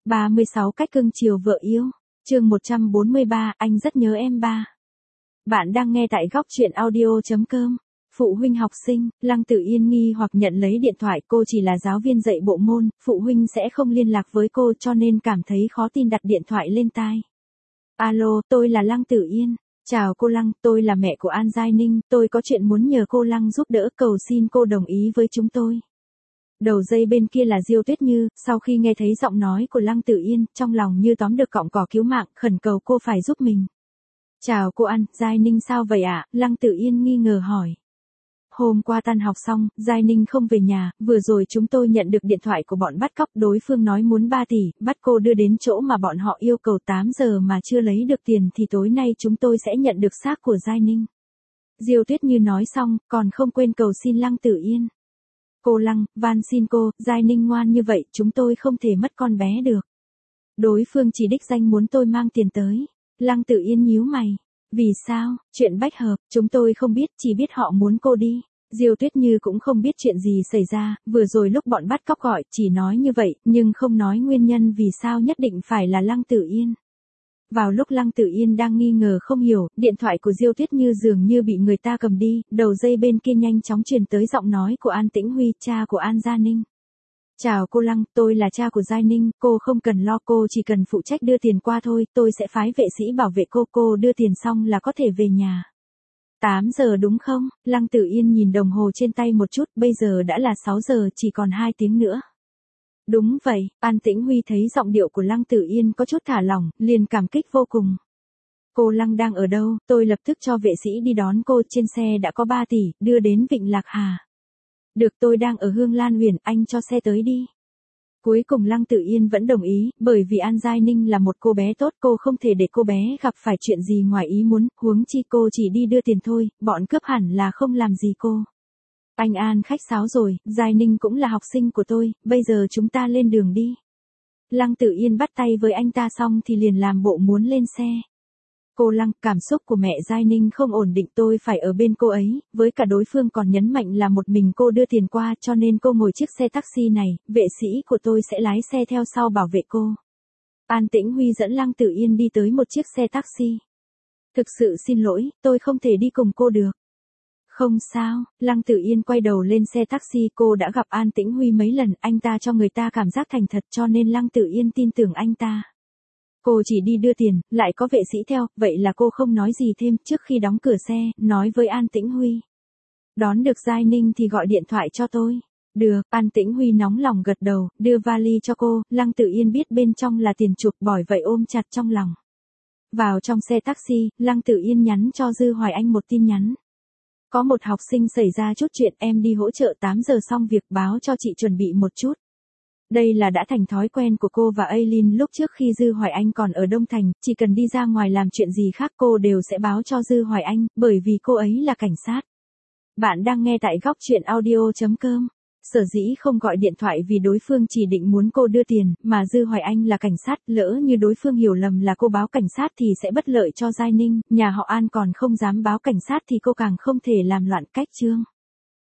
36 cách cưng chiều vợ yêu. Chương 143, anh rất nhớ em ba. Bạn đang nghe tại góc truyện audio.com. Phụ huynh học sinh, Lăng Tử Yên nghi hoặc nhận lấy điện thoại, cô chỉ là giáo viên dạy bộ môn, phụ huynh sẽ không liên lạc với cô cho nên cảm thấy khó tin, đặt điện thoại lên tai. Alo, tôi là Lăng Tử Yên. Chào cô Lăng, tôi là mẹ của An Giai Ninh, tôi có chuyện muốn nhờ cô Lăng giúp đỡ, cầu xin cô đồng ý với chúng tôi. Đầu dây bên kia là Diêu Tuyết Như, sau khi nghe thấy giọng nói của Lăng Tử Yên, trong lòng như tóm được cọng cỏ cứu mạng, khẩn cầu cô phải giúp mình. Chào cô An, Giai Ninh sao vậy ạ? Lăng Tử Yên nghi ngờ hỏi. Hôm qua tan học xong, Giai Ninh không về nhà, vừa rồi chúng tôi nhận được điện thoại của bọn bắt cóc, đối phương nói muốn 3 tỷ, bắt cô đưa đến chỗ mà bọn họ yêu cầu 8 giờ mà chưa lấy được tiền thì tối nay chúng tôi sẽ nhận được xác của Giai Ninh. Diêu Tuyết Như nói xong, còn không quên cầu xin Lăng Tử Yên. Cô Lăng, van xin cô, Giai Ninh ngoan như vậy, chúng tôi không thể mất con bé được. Đối phương chỉ đích danh muốn tôi mang tiền tới. Lăng Tử Yên nhíu mày. Vì sao? Chuyện bách hợp, chúng tôi không biết, chỉ biết họ muốn cô đi. Diêu Tuyết Như cũng không biết chuyện gì xảy ra, vừa rồi lúc bọn bắt cóc gọi, chỉ nói như vậy, nhưng không nói nguyên nhân vì sao nhất định phải là Lăng Tử Yên. Vào lúc Lăng Tử Yên đang nghi ngờ không hiểu, điện thoại của Diêu Tuyết Như dường như bị người ta cầm đi, đầu dây bên kia nhanh chóng truyền tới giọng nói của An Tĩnh Huy, cha của An Gia Ninh. Chào cô Lăng, tôi là cha của Giai Ninh, cô không cần lo, cô chỉ cần phụ trách đưa tiền qua thôi, tôi sẽ phái vệ sĩ bảo vệ cô đưa tiền xong là có thể về nhà. 8 giờ đúng không? Lăng Tử Yên nhìn đồng hồ trên tay một chút, bây giờ đã là 6 giờ, chỉ còn 2 tiếng nữa. Đúng vậy, An Tĩnh Huy thấy giọng điệu của Lăng Tử Yên có chút thả lỏng, liền cảm kích vô cùng. Cô Lăng đang ở đâu? Tôi lập tức cho vệ sĩ đi đón cô, trên xe đã có 3 tỷ, đưa đến Vịnh Lạc Hà. Được, tôi đang ở Hương Lan Huyền, anh cho xe tới đi. Cuối cùng Lăng Tử Yên vẫn đồng ý, bởi vì An Giai Ninh là một cô bé tốt, cô không thể để cô bé gặp phải chuyện gì ngoài ý muốn, huống chi cô chỉ đi đưa tiền thôi, bọn cướp hẳn là không làm gì cô. Anh An khách sáo rồi, Giai Ninh cũng là học sinh của tôi, bây giờ chúng ta lên đường đi. Lăng Tử Yên bắt tay với anh ta xong thì liền làm bộ muốn lên xe. Cô Lăng, cảm xúc của mẹ Giai Ninh không ổn định, tôi phải ở bên cô ấy, với cả đối phương còn nhấn mạnh là một mình cô đưa tiền qua cho nên cô ngồi chiếc xe taxi này, vệ sĩ của tôi sẽ lái xe theo sau bảo vệ cô. An Tĩnh Huy dẫn Lăng Tử Yên đi tới một chiếc xe taxi. Thực sự xin lỗi, tôi không thể đi cùng cô được. Không sao, Lăng Tử Yên quay đầu lên xe taxi, cô đã gặp An Tĩnh Huy mấy lần, anh ta cho người ta cảm giác thành thật cho nên Lăng Tử Yên tin tưởng anh ta. Cô chỉ đi đưa tiền, lại có vệ sĩ theo, vậy là cô không nói gì thêm, trước khi đóng cửa xe, nói với An Tĩnh Huy. Đón được Giai Ninh thì gọi điện thoại cho tôi. Được, An Tĩnh Huy nóng lòng gật đầu, đưa vali cho cô, Lăng Tử Yên biết bên trong là tiền chuộc, bởi vậy ôm chặt trong lòng. Vào trong xe taxi, Lăng Tử Yên nhắn cho Dư Hoài Anh một tin nhắn. Có một học sinh xảy ra chút chuyện, em đi hỗ trợ 8 giờ xong việc, báo cho chị chuẩn bị một chút. Đây là đã thành thói quen của cô và Aileen, lúc trước khi Dư Hoài Anh còn ở Đông Thành, chỉ cần đi ra ngoài làm chuyện gì khác cô đều sẽ báo cho Dư Hoài Anh, bởi vì cô ấy là cảnh sát. Bạn đang nghe tại góc truyện audio.com. Sở dĩ không gọi điện thoại vì đối phương chỉ định muốn cô đưa tiền, mà Dư Hoài Anh là cảnh sát, lỡ như đối phương hiểu lầm là cô báo cảnh sát thì sẽ bất lợi cho Giai Ninh, nhà họ An còn không dám báo cảnh sát thì cô càng không thể làm loạn cách chương.